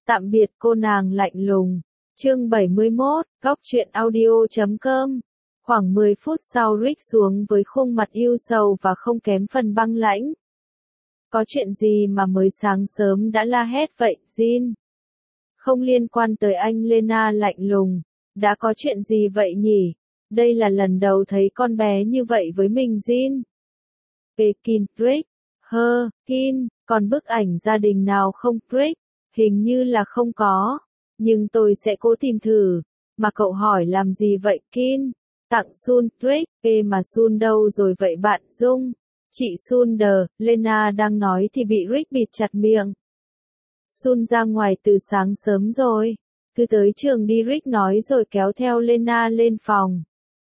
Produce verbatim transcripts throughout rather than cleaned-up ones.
Tạm biệt cô nàng lạnh lùng. Chương bảy mươi mốt, góc truyện audio chấm com. Khoảng mười phút sau Rick xuống với khuôn mặt ưu sầu và không kém phần băng lãnh. Có chuyện gì mà mới sáng sớm đã la hét vậy, Jin? Không liên quan tới anh, Lena lạnh lùng. Đã có chuyện gì vậy nhỉ? Đây là lần đầu thấy con bé như vậy với mình, Jin. Pekin, Rick. Hơ, Kin, còn bức ảnh gia đình nào không, Rick? Hình như là không có. Nhưng tôi sẽ cố tìm thử. Mà cậu hỏi làm gì vậy, Kin? Tặng Sun, Rick. Ê mà Sun đâu rồi vậy bạn, Dung? Chị Sun đờ, Lena đang nói thì bị Rick bịt chặt miệng. Sun ra ngoài từ sáng sớm rồi. Cứ tới trường đi, Rick nói rồi kéo theo Lena lên phòng.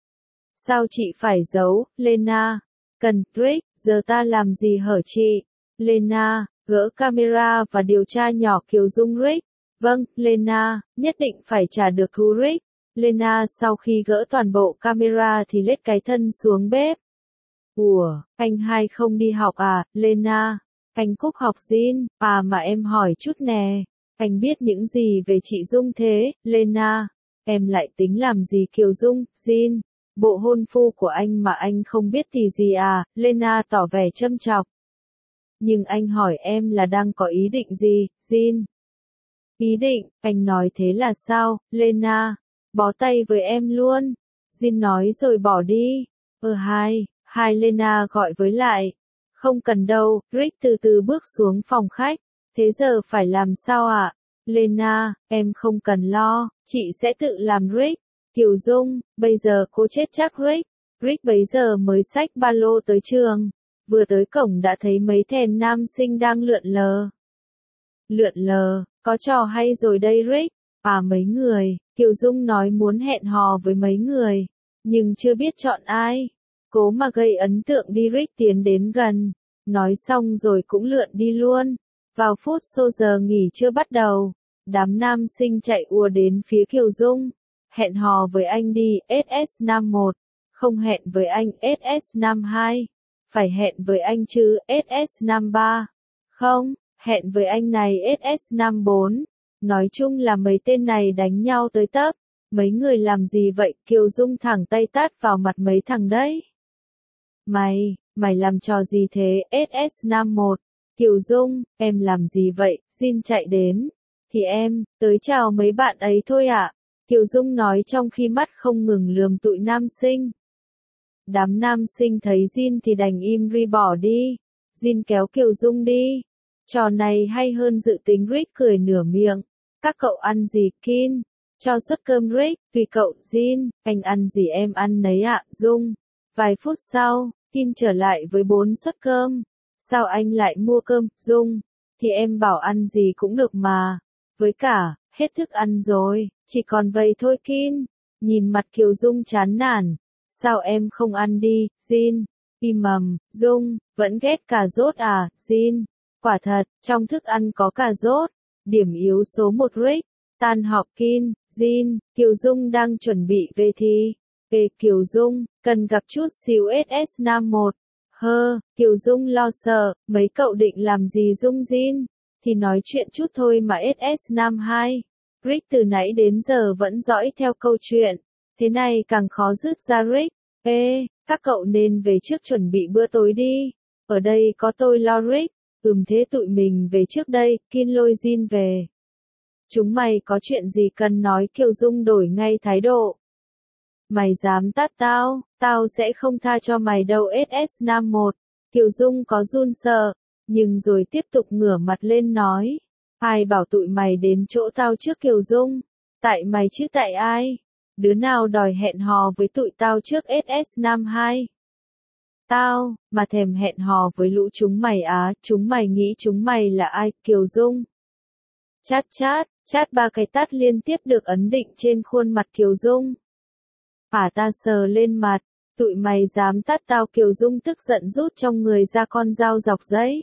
Sao chị phải giấu, Lena? Cần, Rick, giờ ta làm gì hở chị? Lena, gỡ camera và điều tra nhỏ Kiều Dung, Rick. Vâng, Lena, nhất định phải trả được thú, Rick. Lena sau khi gỡ toàn bộ camera thì lết cái thân xuống bếp. Ủa, anh hai không đi học à, Lena? Anh Cúc học Jin, à mà em hỏi chút nè. Anh biết những gì về chị Dung thế, Lena? Em lại tính làm gì Kiều Dung, Jin? Bộ hôn phu của anh mà anh không biết thì gì à, Lena tỏ vẻ châm chọc. Nhưng anh hỏi em là đang có ý định gì, Jin? Ý định, anh nói thế là sao, Lena? Bó tay với em luôn. Jin nói rồi bỏ đi. Ờ hai, hai Lena gọi với lại. Không cần đâu, Rick từ từ bước xuống phòng khách. Thế giờ phải làm sao ạ? Lena, em không cần lo, chị sẽ tự làm, Rick. Kiều Dung, bây giờ cô chết chắc, Rick. Rick bấy giờ mới xách ba lô tới trường. Vừa tới cổng đã thấy mấy thèn nam sinh đang lượn lờ. Lượn lờ, có trò hay rồi đây, Rick. À mấy người, Kiều Dung nói muốn hẹn hò với mấy người. Nhưng chưa biết chọn ai. Cố mà gây ấn tượng đi, Rick tiến đến gần. Nói xong rồi cũng lượn đi luôn. Vào phút xô giờ nghỉ chưa bắt đầu. Đám nam sinh chạy ùa đến phía Kiều Dung. Hẹn hò với anh đi, ét ét Nam một. Không hẹn với anh, ét ét Nam hai. Phải hẹn với anh chứ, ét ét Nam ba. Không, hẹn với anh này, ét ét Nam bốn. Nói chung là mấy tên này đánh nhau tới tấp. Mấy người làm gì vậy? Kiều Dung thẳng tay tát vào mặt mấy thằng đấy. Mày, mày làm trò gì thế? ét ét Nam một. Kiều Dung, em làm gì vậy? Jin chạy đến. Thì em, tới chào mấy bạn ấy thôi ạ. À? Kiều Dung nói trong khi mắt không ngừng lườm tụi nam sinh. Đám nam sinh thấy Jin thì đành im ri bỏ đi. Jin kéo Kiều Dung đi. Trò này hay hơn dự tính, Rick cười nửa miệng. Các cậu ăn gì, Kin? Cho suất cơm, Rick. Tùy cậu, Jin. Anh ăn gì em ăn nấy ạ, Dung. Vài phút sau, Kin trở lại với bốn suất cơm. Sao anh lại mua cơm, Dung? Thì em bảo ăn gì cũng được mà. Với cả, hết thức ăn rồi, chỉ còn vậy thôi, Kin. Nhìn mặt Kiều Dung chán nản. Sao em không ăn đi, Jin? Im mầm, Dung, vẫn ghét cà rốt à, Jin? Quả thật, trong thức ăn có cà rốt. Điểm yếu số một, Rick. Tan họp, Kin, Jin, Kiều Dung đang chuẩn bị về thì. Về Kiều Dung, cần gặp chút xíu ét ét Nam một. Hơ, Kiều Dung lo sợ, mấy cậu định làm gì Dung, Jin? Thì nói chuyện chút thôi mà, ét ét Nam hai. Rick từ nãy đến giờ vẫn dõi theo câu chuyện. Thế này càng khó dứt ra, Rick. Ê, các cậu nên về trước chuẩn bị bữa tối đi. Ở đây có tôi lo, Rick. Ừm thế tụi mình về trước đây, Kin lôi Jin về. Chúng mày có chuyện gì cần nói, Kiều Dung đổi ngay thái độ. Mày dám tát tao, tao sẽ không tha cho mày đâu, ét ét Nam một. Kiều Dung có run sợ, nhưng rồi tiếp tục ngửa mặt lên nói. Ai bảo tụi mày đến chỗ tao trước, Kiều Dung? Tại mày chứ tại ai? Đứa nào đòi hẹn hò với tụi tao trước, ét ét Nam hai? Tao, mà thèm hẹn hò với lũ chúng mày á, chúng mày nghĩ chúng mày là ai, Kiều Dung? Chát chát, chát ba cái tát liên tiếp được ấn định trên khuôn mặt Kiều Dung. À ta sờ lên mặt, tụi mày dám tát tao, Kiều Dung tức giận rút trong người ra con dao dọc giấy.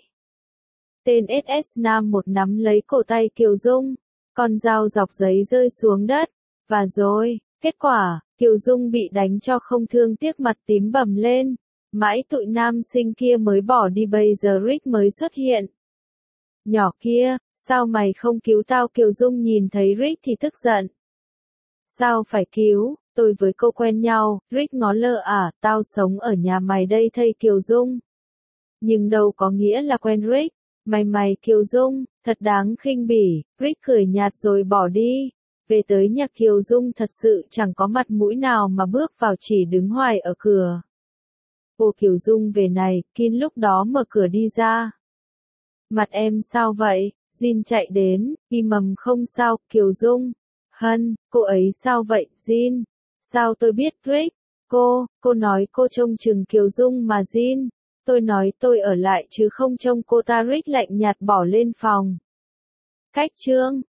Tên ét ét Nam một nắm lấy cổ tay Kiều Dung, con dao dọc giấy rơi xuống đất, và rồi, kết quả, Kiều Dung bị đánh cho không thương tiếc, mặt tím bầm lên. Mãi tụi nam sinh kia mới bỏ đi, bây giờ Rick mới xuất hiện. Nhỏ kia, Sao mày không cứu tao? Kiều Dung nhìn thấy Rick thì tức giận. Sao phải cứu, tôi với cô quen nhau, Rick ngó lơ à, tao sống ở nhà mày đây thây Kiều Dung. Nhưng đâu có nghĩa là quen Rick, mày mày Kiều Dung, thật đáng khinh bỉ, Rick cười nhạt rồi bỏ đi. Về tới nhà Kiều Dung thật sự chẳng có mặt mũi nào mà bước vào, chỉ đứng hoài ở cửa. Cô Kiều Dung về này, Kin lúc đó mở cửa đi ra. Mặt em sao vậy? Jin chạy đến, y mầm không sao, Kiều Dung. Hân, cô ấy sao vậy, Jin? Sao tôi biết Rick? Cô, cô nói cô trông chừng Kiều Dung mà Jin. Tôi nói tôi ở lại chứ không trông cô ta. Rick lạnh nhạt bỏ lên phòng. Cách chương